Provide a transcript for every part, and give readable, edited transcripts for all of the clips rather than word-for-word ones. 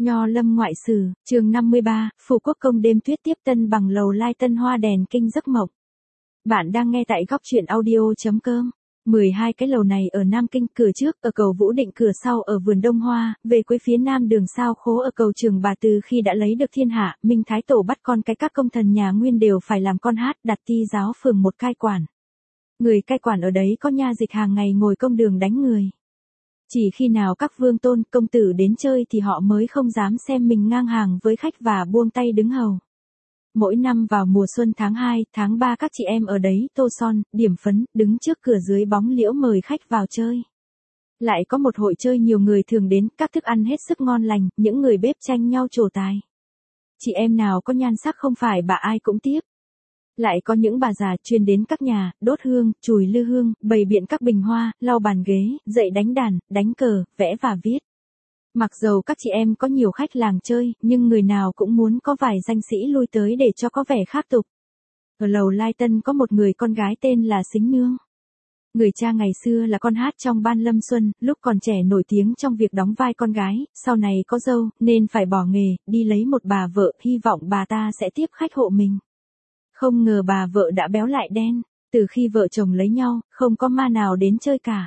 Nho Lâm ngoại sử, chương 53, Phù Quốc công đêm tuyết tiếp tân bằng lầu lai tân hoa đèn kinh giấc mộng. Bạn đang nghe tại góc truyện audio.com. 12 cái lầu này ở Nam Kinh, cửa trước ở cầu Vũ Định, cửa sau ở vườn Đông Hoa, về cuối phía nam đường Sao Khố ở cầu Trường Bà. Từ khi đã lấy được thiên hạ, Minh Thái Tổ bắt con cái các công thần nhà Nguyên đều phải làm con hát, đặt ti giáo phường một cai quản. Người cai quản ở đấy có nha dịch hàng ngày ngồi công đường đánh người. Chỉ khi nào các vương tôn, công tử đến chơi thì họ mới không dám xem mình ngang hàng với khách và buông tay đứng hầu. Mỗi năm vào mùa xuân tháng 2, tháng 3 các chị em ở đấy tô son, điểm phấn, đứng trước cửa dưới bóng liễu mời khách vào chơi. Lại có một hội chơi nhiều người thường đến, các thức ăn hết sức ngon lành, những người bếp tranh nhau trổ tài. Chị em nào có nhan sắc không phải bà ai cũng tiếp. Lại có những bà già chuyên đến các nhà, đốt hương, chùi lư hương, bày biện các bình hoa, lau bàn ghế, dạy đánh đàn, đánh cờ, vẽ và viết. Mặc dầu các chị em có nhiều khách làng chơi, nhưng người nào cũng muốn có vài danh sĩ lui tới để cho có vẻ khác tục. Ở lầu Lai Tân có một người con gái tên là Sính Nương. Người cha ngày xưa là con hát trong ban Lâm Xuân, lúc còn trẻ nổi tiếng trong việc đóng vai con gái, sau này có dâu, nên phải bỏ nghề, đi lấy một bà vợ, hy vọng bà ta sẽ tiếp khách hộ mình. Không ngờ bà vợ đã béo lại đen, từ khi vợ chồng lấy nhau, không có ma nào đến chơi cả.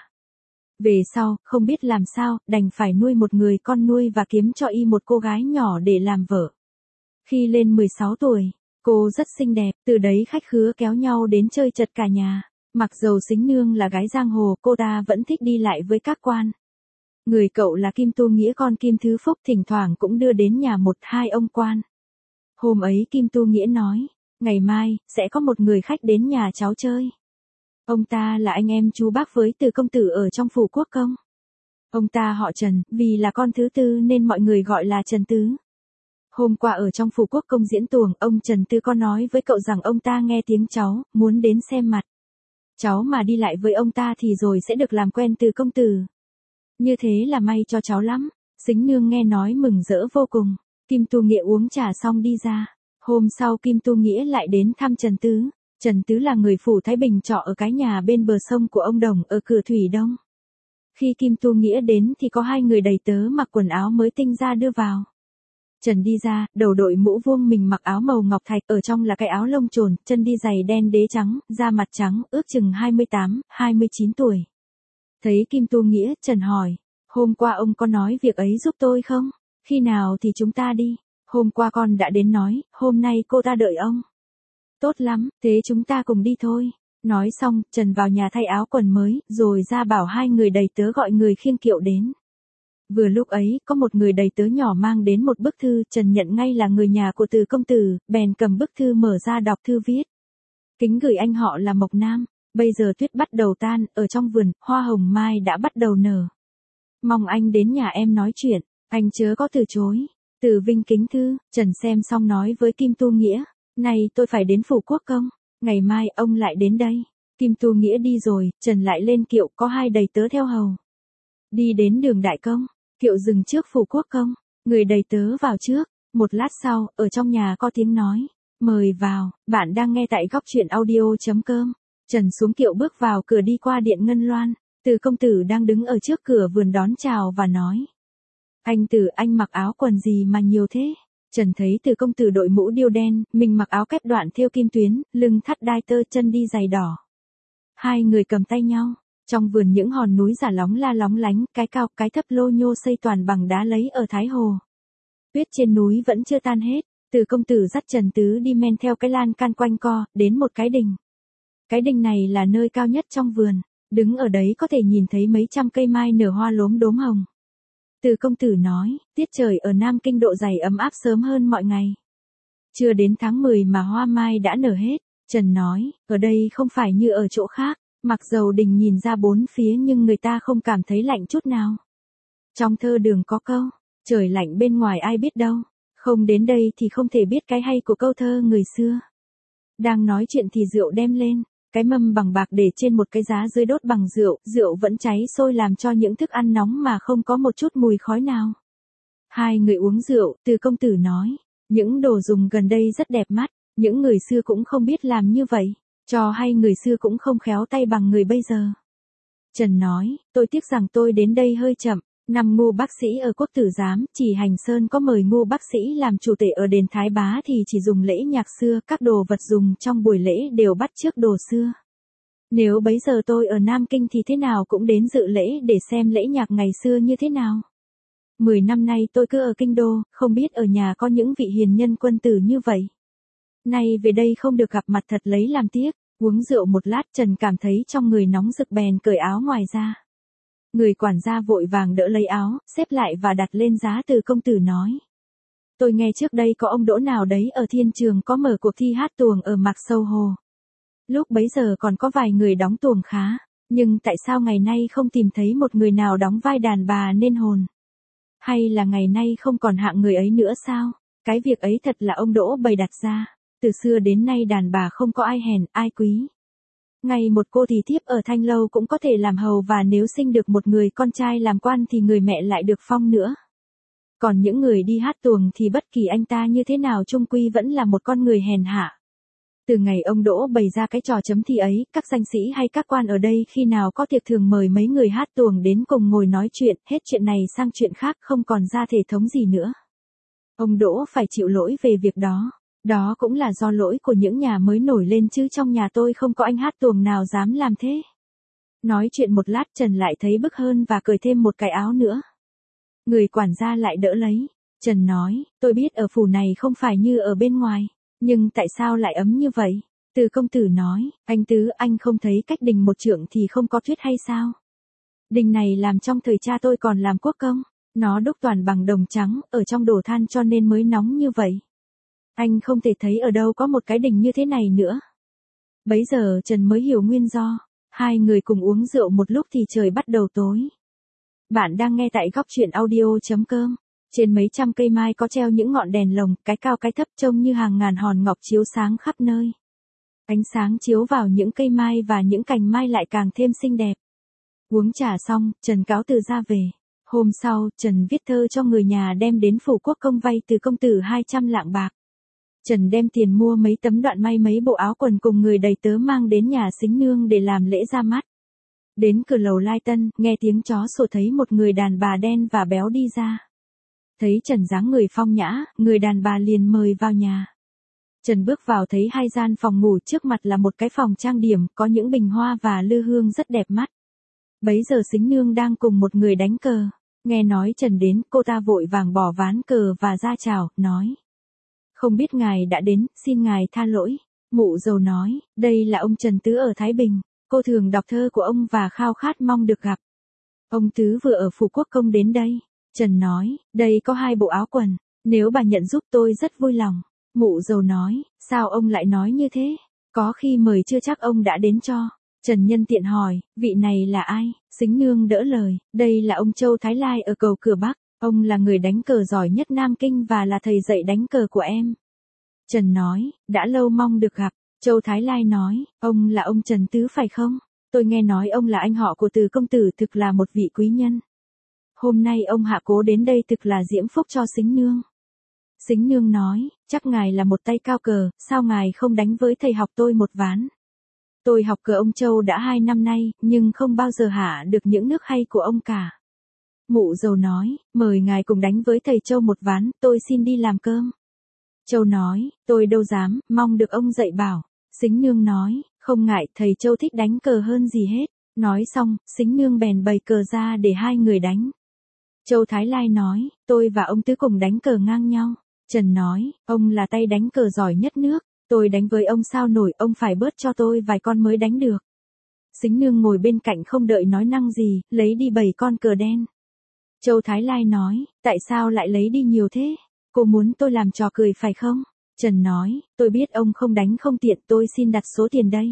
Về sau, không biết làm sao, đành phải nuôi một người con nuôi và kiếm cho y một cô gái nhỏ để làm vợ. Khi lên 16 tuổi, cô rất xinh đẹp, từ đấy khách khứa kéo nhau đến chơi chật cả nhà. Mặc dầu Sính Nương là gái giang hồ, cô ta vẫn thích đi lại với các quan. Người cậu là Kim Tu Nghĩa con Kim Thứ Phúc thỉnh thoảng cũng đưa đến nhà một hai ông quan. Hôm ấy Kim Tu Nghĩa nói, ngày mai, sẽ có một người khách đến nhà cháu chơi. Ông ta là anh em chú bác với Từ công tử ở trong Phủ Quốc công. Ông ta họ Trần, vì là con thứ tư nên mọi người gọi là Trần Tứ. Hôm qua ở trong Phủ Quốc công diễn tuồng, ông Trần Tứ có nói với cậu rằng ông ta nghe tiếng cháu, muốn đến xem mặt. Cháu mà đi lại với ông ta thì rồi sẽ được làm quen Từ công tử. Như thế là may cho cháu lắm. Sính Nương nghe nói mừng rỡ vô cùng. Kim Tu Nghĩa uống trà xong đi ra. Hôm sau Kim Tu Nghĩa lại đến thăm Trần Tứ. Trần Tứ là người phủ Thái Bình trọ ở cái nhà bên bờ sông của ông Đồng ở cửa Thủy Đông. Khi Kim Tu Nghĩa đến thì có hai người đầy tớ mặc quần áo mới tinh ra đưa vào. Trần đi ra, đầu đội mũ vuông, mình mặc áo màu ngọc thạch, ở trong là cái áo lông trồn, chân đi giày đen đế trắng, da mặt trắng, ước chừng 28, 29 tuổi. Thấy Kim Tu Nghĩa, Trần hỏi, hôm qua ông có nói việc ấy giúp tôi không? Khi nào thì chúng ta đi? Hôm qua con đã đến nói, hôm nay cô ta đợi ông. Tốt lắm, thế chúng ta cùng đi thôi. Nói xong, Trần vào nhà thay áo quần mới, rồi ra bảo hai người đầy tớ gọi người khiêng kiệu đến. Vừa lúc ấy, có một người đầy tớ nhỏ mang đến một bức thư, Trần nhận ngay là người nhà của Từ công tử, bèn cầm bức thư mở ra đọc thư viết. Kính gửi anh họ là Mộc Nam, bây giờ tuyết bắt đầu tan, ở trong vườn, hoa hồng mai đã bắt đầu nở. Mong anh đến nhà em nói chuyện, anh chớ có từ chối. Từ Vinh kính thư. Trần xem xong nói với Kim Tu Nghĩa, này tôi phải đến Phủ Quốc công, ngày mai ông lại đến đây. Kim Tu Nghĩa đi rồi, Trần lại lên kiệu, có hai đầy tớ theo hầu. Đi đến đường Đại Công, kiệu dừng trước Phủ Quốc công, người đầy tớ vào trước. Một lát sau, ở trong nhà có tiếng nói, mời vào. Bạn đang nghe tại góc truyện audio.com. Trần xuống kiệu bước vào cửa, đi qua điện Ngân Loan. Từ công tử đang đứng ở trước cửa vườn đón chào và nói, anh Từ, anh mặc áo quần gì mà nhiều thế? Trần thấy Từ công tử đội mũ điêu đen, mình mặc áo kép đoạn thêu kim tuyến, lưng thắt đai tơ, chân đi giày đỏ. Hai người cầm tay nhau. Trong vườn những hòn núi giả lóng la lóng lánh, cái cao, cái thấp lô nhô xây toàn bằng đá lấy ở Thái Hồ. Tuyết trên núi vẫn chưa tan hết. Từ công tử dắt Trần Tứ đi men theo cái lan can quanh co, đến một cái đình. Cái đình này là nơi cao nhất trong vườn. Đứng ở đấy có thể nhìn thấy mấy trăm cây mai nở hoa lốm đốm hồng. Từ công tử nói, tiết trời ở Nam Kinh độ dày ấm áp sớm hơn mọi ngày. Chưa đến tháng 10 mà hoa mai đã nở hết. Trần nói, ở đây không phải như ở chỗ khác, mặc dầu đình nhìn ra bốn phía nhưng người ta không cảm thấy lạnh chút nào. Trong thơ Đường có câu, trời lạnh bên ngoài ai biết đâu, không đến đây thì không thể biết cái hay của câu thơ người xưa. Đang nói chuyện thì rượu đem lên. Cái mâm bằng bạc để trên một cái giá dưới đốt bằng rượu, rượu vẫn cháy sôi làm cho những thức ăn nóng mà không có một chút mùi khói nào. Hai người uống rượu, Từ công tử nói, những đồ dùng gần đây rất đẹp mắt, những người xưa cũng không biết làm như vậy, cho hay người xưa cũng không khéo tay bằng người bây giờ. Trần nói, tôi tiếc rằng tôi đến đây hơi chậm, Năm Ngô bác sĩ ở Quốc Tử Giám, chỉ Hành Sơn có mời Ngô bác sĩ làm chủ tể ở đền Thái Bá thì chỉ dùng lễ nhạc xưa, các đồ vật dùng trong buổi lễ đều bắt chước đồ xưa. Nếu bấy giờ tôi ở Nam Kinh thì thế nào cũng đến dự lễ để xem lễ nhạc ngày xưa như thế nào. 10 năm nay tôi cứ ở Kinh Đô, không biết ở nhà có những vị hiền nhân quân tử như vậy. Nay về đây không được gặp mặt thật lấy làm tiếc, uống rượu một lát Trần cảm thấy trong người nóng rực bèn cởi áo ngoài ra. Người quản gia vội vàng đỡ lấy áo, xếp lại và đặt lên giá. Từ công tử nói. Tôi nghe trước đây có ông Đỗ nào đấy ở Thiên Trường có mở cuộc thi hát tuồng ở Mạc Sâu Hồ. Lúc bấy giờ còn có vài người đóng tuồng khá, nhưng tại sao ngày nay không tìm thấy một người nào đóng vai đàn bà nên hồn? Hay là ngày nay không còn hạng người ấy nữa sao? Cái việc ấy thật là ông Đỗ bày đặt ra. Từ xưa đến nay đàn bà không có ai hèn, ai quý. Ngay một cô thì thiếp ở Thanh Lâu cũng có thể làm hầu, và nếu sinh được một người con trai làm quan thì người mẹ lại được phong nữa. Còn những người đi hát tuồng thì bất kỳ anh ta như thế nào chung quy vẫn là một con người hèn hạ. Từ ngày ông Đỗ bày ra cái trò chấm thi ấy, các danh sĩ hay các quan ở đây khi nào có tiệc thường mời mấy người hát tuồng đến cùng ngồi nói chuyện, hết chuyện này sang chuyện khác không còn ra thể thống gì nữa. Ông Đỗ phải chịu lỗi về việc đó. Đó cũng là do lỗi của những nhà mới nổi lên chứ trong nhà tôi không có anh hát tuồng nào dám làm thế. Nói chuyện một lát Trần lại thấy bức hơn và cởi thêm một cái áo nữa. Người quản gia lại đỡ lấy. Trần nói, tôi biết ở phủ này không phải như ở bên ngoài, nhưng tại sao lại ấm như vậy? Từ công tử nói, anh Tứ, anh không thấy cách đình một trượng thì không có thuyết hay sao? Đình này làm trong thời cha tôi còn làm quốc công, nó đúc toàn bằng đồng trắng, ở trong đổ than cho nên mới nóng như vậy. Anh không thể thấy ở đâu có một cái đình như thế này nữa. Bấy giờ Trần mới hiểu nguyên do. Hai người cùng uống rượu một lúc thì trời bắt đầu tối. Bạn đang nghe tại góc truyện audio.com. Trên mấy trăm cây mai có treo những ngọn đèn lồng, cái cao cái thấp trông như hàng ngàn hòn ngọc chiếu sáng khắp nơi. Ánh sáng chiếu vào những cây mai và những cành mai lại càng thêm xinh đẹp. Uống trà xong, Trần cáo từ ra về. Hôm sau, Trần viết thơ cho người nhà đem đến phủ quốc công vay từ công tử 200 lạng bạc. Trần đem tiền mua mấy tấm đoạn may, mấy bộ áo quần cùng người đầy tớ mang đến nhà Sính Nương để làm lễ ra mắt. Đến cửa lầu Lai Tân, nghe tiếng chó sủa thấy một người đàn bà đen và béo đi ra. Thấy Trần dáng người phong nhã, người đàn bà liền mời vào nhà. Trần bước vào thấy hai gian phòng ngủ, trước mặt là một cái phòng trang điểm, có những bình hoa và lư hương rất đẹp mắt. Bấy giờ Sính Nương đang cùng một người đánh cờ. Nghe nói Trần đến, cô ta vội vàng bỏ ván cờ và ra chào, nói. Không biết ngài đã đến, xin ngài tha lỗi. Mụ dâu nói, đây là ông Trần Tứ ở Thái Bình. Cô thường đọc thơ của ông và khao khát mong được gặp. Ông Tứ vừa ở phủ quốc công đến đây. Trần nói, đây có 2 bộ áo quần. Nếu bà nhận giúp tôi rất vui lòng. Mụ dâu nói, sao ông lại nói như thế? Có khi mời chưa chắc ông đã đến cho. Trần nhân tiện hỏi, vị này là ai? Sính Nương đỡ lời, đây là ông Châu Thái Lai ở cầu Cửa Bắc. Ông là người đánh cờ giỏi nhất Nam Kinh và là thầy dạy đánh cờ của em. Trần nói, đã lâu mong được gặp. Châu Thái Lai nói, ông là ông Trần Tứ phải không? Tôi nghe nói ông là anh họ của Từ công tử, thực là một vị quý nhân. Hôm nay ông hạ cố đến đây thực là diễm phúc cho Sính Nương. Sính Nương nói, chắc ngài là một tay cao cờ, sao ngài không đánh với thầy học tôi một ván? Tôi học cờ ông Châu đã 2 năm nay, nhưng không bao giờ hạ được những nước hay của ông cả. Mụ dâu nói, mời ngài cùng đánh với thầy Châu một ván, tôi xin đi làm cơm. Châu nói, tôi đâu dám, mong được ông dạy bảo. Sính Nương nói, không ngại, thầy Châu thích đánh cờ hơn gì hết. Nói xong, Sính Nương bèn bày cờ ra để hai người đánh. Châu Thái Lai nói, tôi và ông Tứ cùng đánh cờ ngang nhau. Trần nói, ông là tay đánh cờ giỏi nhất nước, tôi đánh với ông sao nổi, ông phải bớt cho tôi vài con mới đánh được. Sính Nương ngồi bên cạnh không đợi nói năng gì, lấy đi 7 con cờ đen. Châu Thái Lai nói, tại sao lại lấy đi nhiều thế? Cô muốn tôi làm trò cười phải không? Trần nói, tôi biết ông không đánh không tiện, tôi xin đặt số tiền đây.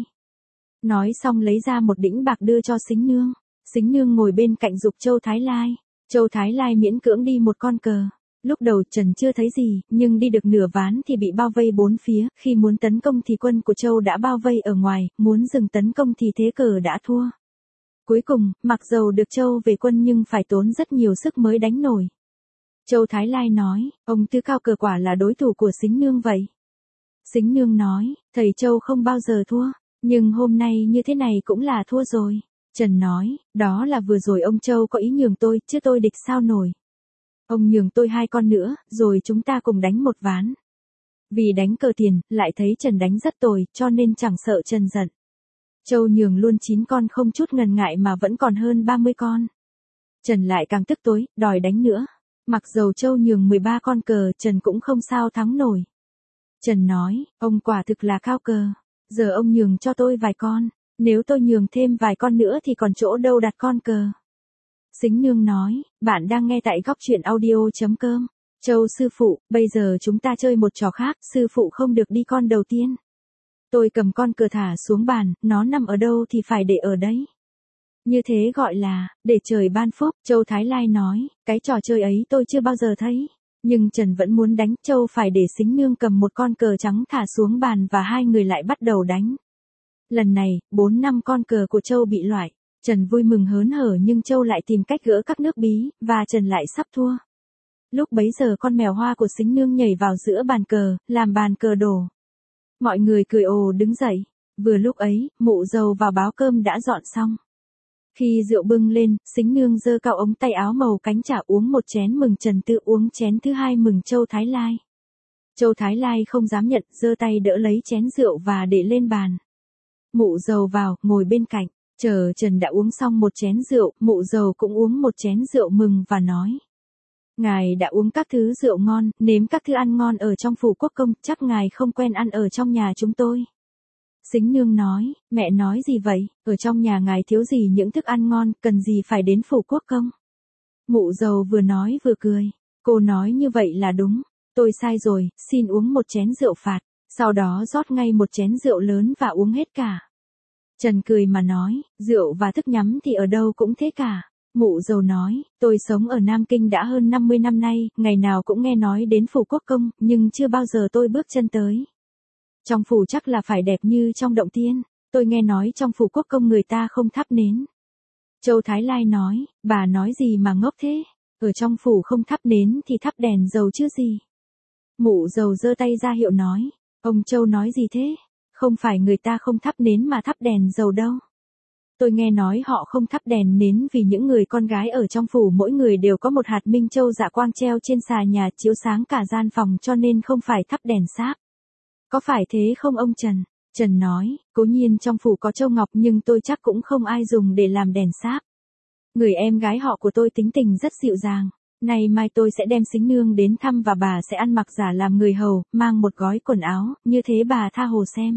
Nói xong lấy ra một đĩnh bạc đưa cho Sính Nương. Sính Nương ngồi bên cạnh giục Châu Thái Lai. Châu Thái Lai miễn cưỡng đi một con cờ. Lúc đầu Trần chưa thấy gì, nhưng đi được nửa ván thì bị bao vây 4 phía. Khi muốn tấn công thì quân của Châu đã bao vây ở ngoài, muốn dừng tấn công thì thế cờ đã thua. Cuối cùng, mặc dầu được Châu về quân nhưng phải tốn rất nhiều sức mới đánh nổi. Châu Thái Lai nói, ông Tứ cao cờ quả là đối thủ của Sính Nương vậy. Sính Nương nói, thầy Châu không bao giờ thua, nhưng hôm nay như thế này cũng là thua rồi. Trần nói, đó là vừa rồi ông Châu có ý nhường tôi, chứ tôi địch sao nổi. Ông nhường tôi 2 con nữa, rồi chúng ta cùng đánh một ván. Vì đánh cờ tiền, lại thấy Trần đánh rất tồi, cho nên chẳng sợ Trần giận. Châu nhường luôn 9 con không chút ngần ngại mà vẫn còn hơn 30 con. Trần lại càng tức tối, đòi đánh nữa. Mặc dầu Châu nhường 13 con cờ, Trần cũng không sao thắng nổi. Trần nói, ông quả thực là cao cờ. Giờ ông nhường cho tôi vài con. Nếu tôi nhường thêm vài con nữa thì còn chỗ đâu đặt con cờ. Sính Nương nói, bạn đang nghe tại góc truyện audio.com. Châu sư phụ, bây giờ chúng ta chơi một trò khác, sư phụ không được đi con đầu tiên. Tôi cầm con cờ thả xuống bàn, nó nằm ở đâu thì phải để ở đấy. Như thế gọi là, để trời ban phúc. Châu Thái Lai nói, cái trò chơi ấy tôi chưa bao giờ thấy. Nhưng Trần vẫn muốn đánh, Châu phải để Sính Nương cầm một con cờ trắng thả xuống bàn và 2 người lại bắt đầu đánh. Lần này, 4-5 con cờ của Châu bị loại. Trần vui mừng hớn hở nhưng Châu lại tìm cách gỡ các nước bí, và Trần lại sắp thua. Lúc bấy giờ con mèo hoa của Sính Nương nhảy vào giữa bàn cờ, làm bàn cờ đổ. Mọi người cười ồ đứng dậy. Vừa lúc ấy, Mụ Dầu vào báo cơm đã dọn xong. Khi rượu bưng lên, Sính Nương giơ cao ống tay áo màu cánh chả uống một chén mừng Trần Tư uống chén thứ 2 mừng Châu Thái Lai. Châu Thái Lai không dám nhận, giơ tay đỡ lấy chén rượu và để lên bàn. Mụ Dầu vào, ngồi bên cạnh, chờ Trần đã uống xong một chén rượu, Mụ Dầu cũng uống một chén rượu mừng và nói. Ngài đã uống các thứ rượu ngon, nếm các thứ ăn ngon ở trong phủ quốc công, chắc ngài không quen ăn ở trong nhà chúng tôi. Sính Nương nói, mẹ nói gì vậy, ở trong nhà ngài thiếu gì những thức ăn ngon, cần gì phải đến phủ quốc công. Mụ Dầu vừa nói vừa cười, cô nói như vậy là đúng, tôi sai rồi, xin uống một chén rượu phạt, sau đó rót ngay một chén rượu lớn và uống hết cả. Trần cười mà nói, rượu và thức nhắm thì ở đâu cũng thế cả. Mụ Dầu nói, tôi sống ở Nam Kinh đã hơn 50 năm nay, ngày nào cũng nghe nói đến phủ quốc công, nhưng chưa bao giờ tôi bước chân tới. Trong phủ chắc là phải đẹp như trong động tiên, tôi nghe nói trong phủ quốc công người ta không thắp nến. Châu Thái Lai nói, bà nói gì mà ngốc thế, ở trong phủ không thắp nến thì thắp đèn dầu chứ gì. Mụ Dầu giơ tay ra hiệu nói, ông Châu nói gì thế, không phải người ta không thắp nến mà thắp đèn dầu đâu. Tôi nghe nói họ không thắp đèn nến vì những người con gái ở trong phủ mỗi người đều có một hạt minh châu dạ quang treo trên xà nhà chiếu sáng cả gian phòng cho nên không phải thắp đèn sáp. Có phải thế không ông Trần? Trần nói, cố nhiên trong phủ có châu ngọc nhưng tôi chắc cũng không ai dùng để làm đèn sáp. Người em gái họ của tôi tính tình rất dịu dàng. Nay mai tôi sẽ đem Sính Nương đến thăm và bà sẽ ăn mặc giả làm người hầu, mang một gói quần áo, như thế bà tha hồ xem.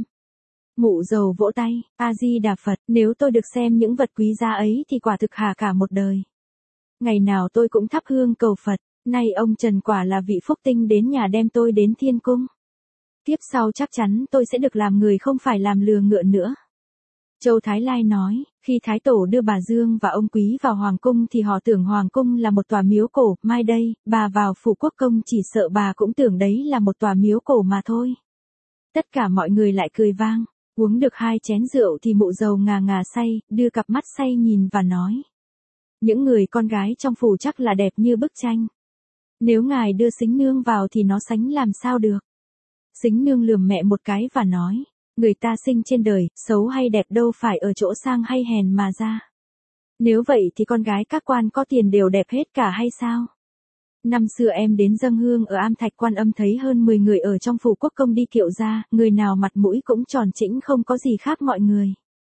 Mụ Dầu vỗ tay, A-di-đà Phật, nếu tôi được xem những vật quý giá ấy thì quả thực hà cả một đời. Ngày nào tôi cũng thắp hương cầu Phật, nay ông Trần quả là vị phúc tinh đến nhà đem tôi đến thiên cung. Tiếp sau chắc chắn tôi sẽ được làm người không phải làm lừa ngựa nữa. Châu Thái Lai nói, khi Thái Tổ đưa bà Dương và ông Quý vào Hoàng cung thì họ tưởng Hoàng cung là một tòa miếu cổ, mai đây, bà vào phủ quốc công chỉ sợ bà cũng tưởng đấy là một tòa miếu cổ mà thôi. Tất cả mọi người lại cười vang, uống được 2 chén rượu thì Mụ Dầu ngà ngà say, đưa cặp mắt say nhìn và nói. Những người con gái trong phủ chắc là đẹp như bức tranh. Nếu ngài đưa Sính Nương vào thì nó sánh làm sao được. Sính Nương lườm mẹ một cái và nói, người ta sinh trên đời, xấu hay đẹp đâu phải ở chỗ sang hay hèn mà ra. Nếu vậy thì con gái các quan có tiền đều đẹp hết cả hay sao? Năm xưa em đến dâng hương ở Am Thạch Quan Âm thấy hơn 10 người ở trong phủ quốc công đi kiệu ra, người nào mặt mũi cũng tròn trĩnh không có gì khác mọi người.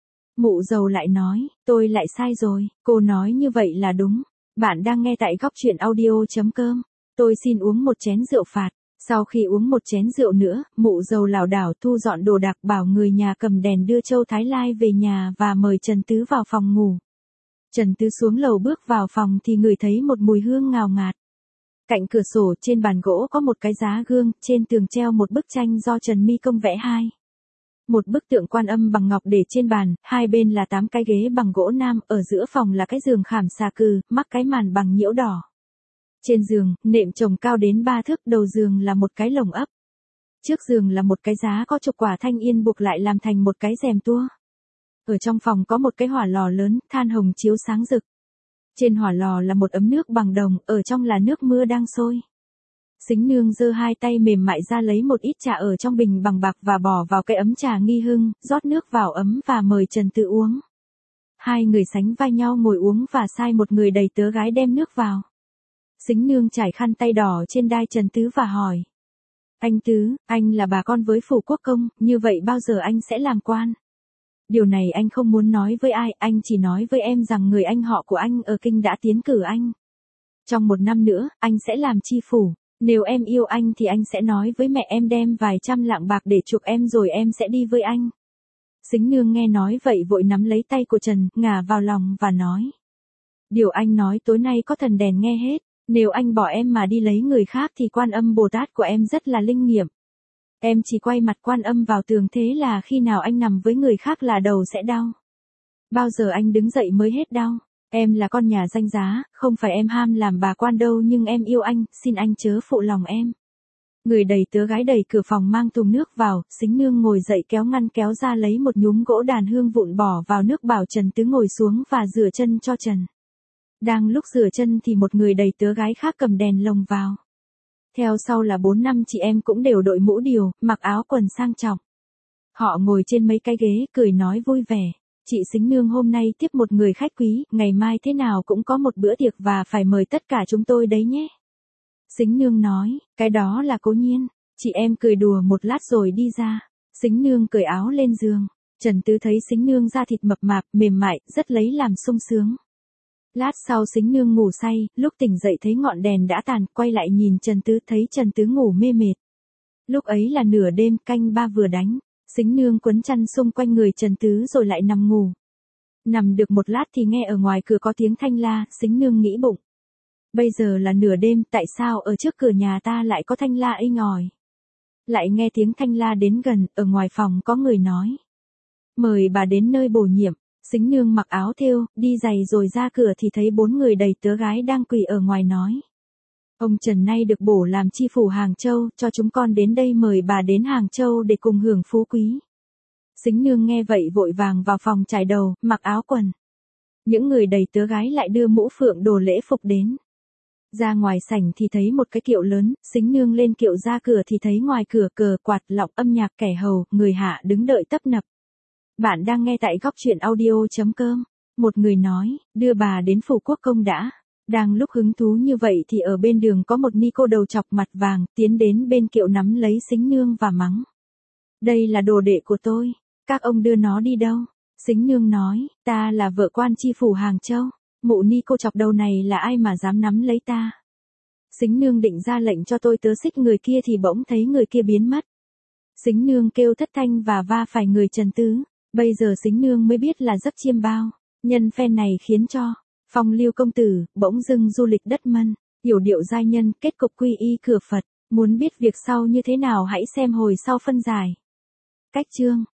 Mụ Dầu lại nói, tôi lại sai rồi, cô nói như vậy là đúng. Bạn đang nghe tại góc truyện audio.com. Tôi xin uống một chén rượu phạt. Sau khi uống một chén rượu nữa, Mụ Dầu lảo đảo thu dọn đồ đạc bảo người nhà cầm đèn đưa Châu Thái Lai về nhà và mời Trần Tứ vào phòng ngủ. Trần Tứ xuống lầu bước vào phòng thì ngửi thấy một mùi hương ngào ngạt. Cạnh cửa sổ trên bàn gỗ có một cái giá gương, trên tường treo một bức tranh do Trần Mi Công vẽ hai. Một bức tượng Quan Âm bằng ngọc để trên bàn, hai bên là 8 cái ghế bằng gỗ nam, ở giữa phòng là cái giường khảm xà cừ, mắc cái màn bằng nhiễu đỏ. Trên giường, nệm chồng cao đến 3 thước, đầu giường là một cái lồng ấp. Trước giường là một cái giá có chục quả thanh yên buộc lại làm thành một cái rèm tua. Ở trong phòng có một cái hỏa lò lớn, than hồng chiếu sáng rực. Trên hỏa lò là một ấm nước bằng đồng, ở trong là nước mưa đang sôi. Sính Nương giơ 2 tay mềm mại ra lấy một ít trà ở trong bình bằng bạc và bỏ vào cái ấm trà nghi hưng, rót nước vào ấm và mời Trần Tự uống. Hai người sánh vai nhau ngồi uống và sai một người đầy tớ gái đem nước vào. Sính nương trải khăn tay đỏ trên đai Trần Tứ và hỏi. Anh Tứ, anh là bà con với phủ quốc công, như vậy bao giờ anh sẽ làm quan? Điều này anh không muốn nói với ai, anh chỉ nói với em rằng người anh họ của anh ở kinh đã tiến cử anh. Trong 1 năm nữa, anh sẽ làm tri phủ. Nếu em yêu anh thì anh sẽ nói với mẹ em đem vài trăm lạng bạc để chuộc em rồi em sẽ đi với anh. Sính nương nghe nói vậy vội nắm lấy tay của Trần, ngả vào lòng và nói. Điều anh nói tối nay có thần đèn nghe hết. Nếu anh bỏ em mà đi lấy người khác thì Quan Âm Bồ Tát của em rất là linh nghiệm. Em chỉ quay mặt Quan Âm vào tường thế là khi nào anh nằm với người khác là đầu sẽ đau. Bao giờ anh đứng dậy mới hết đau. Em là con nhà danh giá, không phải em ham làm bà quan đâu nhưng em yêu anh, xin anh chớ phụ lòng em. Người đầy tớ gái đẩy cửa phòng mang thùng nước vào, Sính nương ngồi dậy kéo ngăn kéo ra lấy một nhúm gỗ đàn hương vụn bỏ vào nước bảo Trần Tứ ngồi xuống và rửa chân cho Trần. Đang lúc rửa chân thì một người đầy tớ gái khác cầm đèn lồng vào. Theo sau là 4-5 chị em cũng đều đội mũ điều, mặc áo quần sang trọng. Họ ngồi trên mấy cái ghế, cười nói vui vẻ. Chị Sính nương hôm nay tiếp một người khách quý, ngày mai thế nào cũng có một bữa tiệc và phải mời tất cả chúng tôi đấy nhé. Sính nương nói, cái đó là cố nhiên. Chị em cười đùa một lát rồi đi ra. Sính nương cởi áo lên giường. Trần Tứ thấy Sính nương da thịt mập mạp, mềm mại, rất lấy làm sung sướng. Lát sau Sính nương ngủ say, lúc tỉnh dậy thấy ngọn đèn đã tàn, quay lại nhìn Trần Tứ thấy Trần Tứ ngủ mê mệt. Lúc ấy là nửa đêm, canh 3 vừa đánh. Sính nương quấn chăn xung quanh người Trần Tứ rồi lại nằm ngủ. Nằm được một lát thì nghe ở ngoài cửa có tiếng thanh la, Sính nương nghĩ bụng. Bây giờ là nửa đêm, tại sao ở trước cửa nhà ta lại có thanh la inh ỏi? Lại nghe tiếng thanh la đến gần, ở ngoài phòng có người nói. Mời bà đến nơi bổ nhiệm. Sính nương mặc áo thêu, đi giày rồi ra cửa thì thấy 4 người đầy tớ gái đang quỳ ở ngoài nói. Ông Trần nay được bổ làm tri phủ Hàng Châu, cho chúng con đến đây mời bà đến Hàng Châu để cùng hưởng phú quý. Sính nương nghe vậy vội vàng vào phòng chải đầu, mặc áo quần. Những người đầy tớ gái lại đưa mũ phượng đồ lễ phục đến. Ra ngoài sảnh thì thấy một cái kiệu lớn, Sính nương lên kiệu ra cửa thì thấy ngoài cửa cờ quạt lọng âm nhạc kẻ hầu, người hạ đứng đợi tấp nập. Bạn đang nghe tại góc truyện audio.com. Một người nói, đưa bà đến phủ quốc công đã. Đang lúc hứng thú như vậy thì ở bên đường có một ni cô đầu chọc mặt vàng, tiến đến bên kiệu nắm lấy Sính nương và mắng. Đây là đồ đệ của tôi, các ông đưa nó đi đâu? Sính nương nói, ta là vợ quan tri phủ Hàng Châu, mụ ni cô chọc đầu này là ai mà dám nắm lấy ta? Sính nương định ra lệnh cho tôi tớ xích người kia thì bỗng thấy người kia biến mất. Sính nương kêu thất thanh và va phải người Trần Tứ. Bây giờ Sính nương mới biết là giấc chiêm bao. Nhân phen này khiến cho Phong Lưu công tử bỗng dưng du lịch đất Mân, hiểu điệu giai nhân, kết cục quy y cửa Phật. Muốn biết việc sau như thế nào hãy xem hồi sau phân giải. Cách chương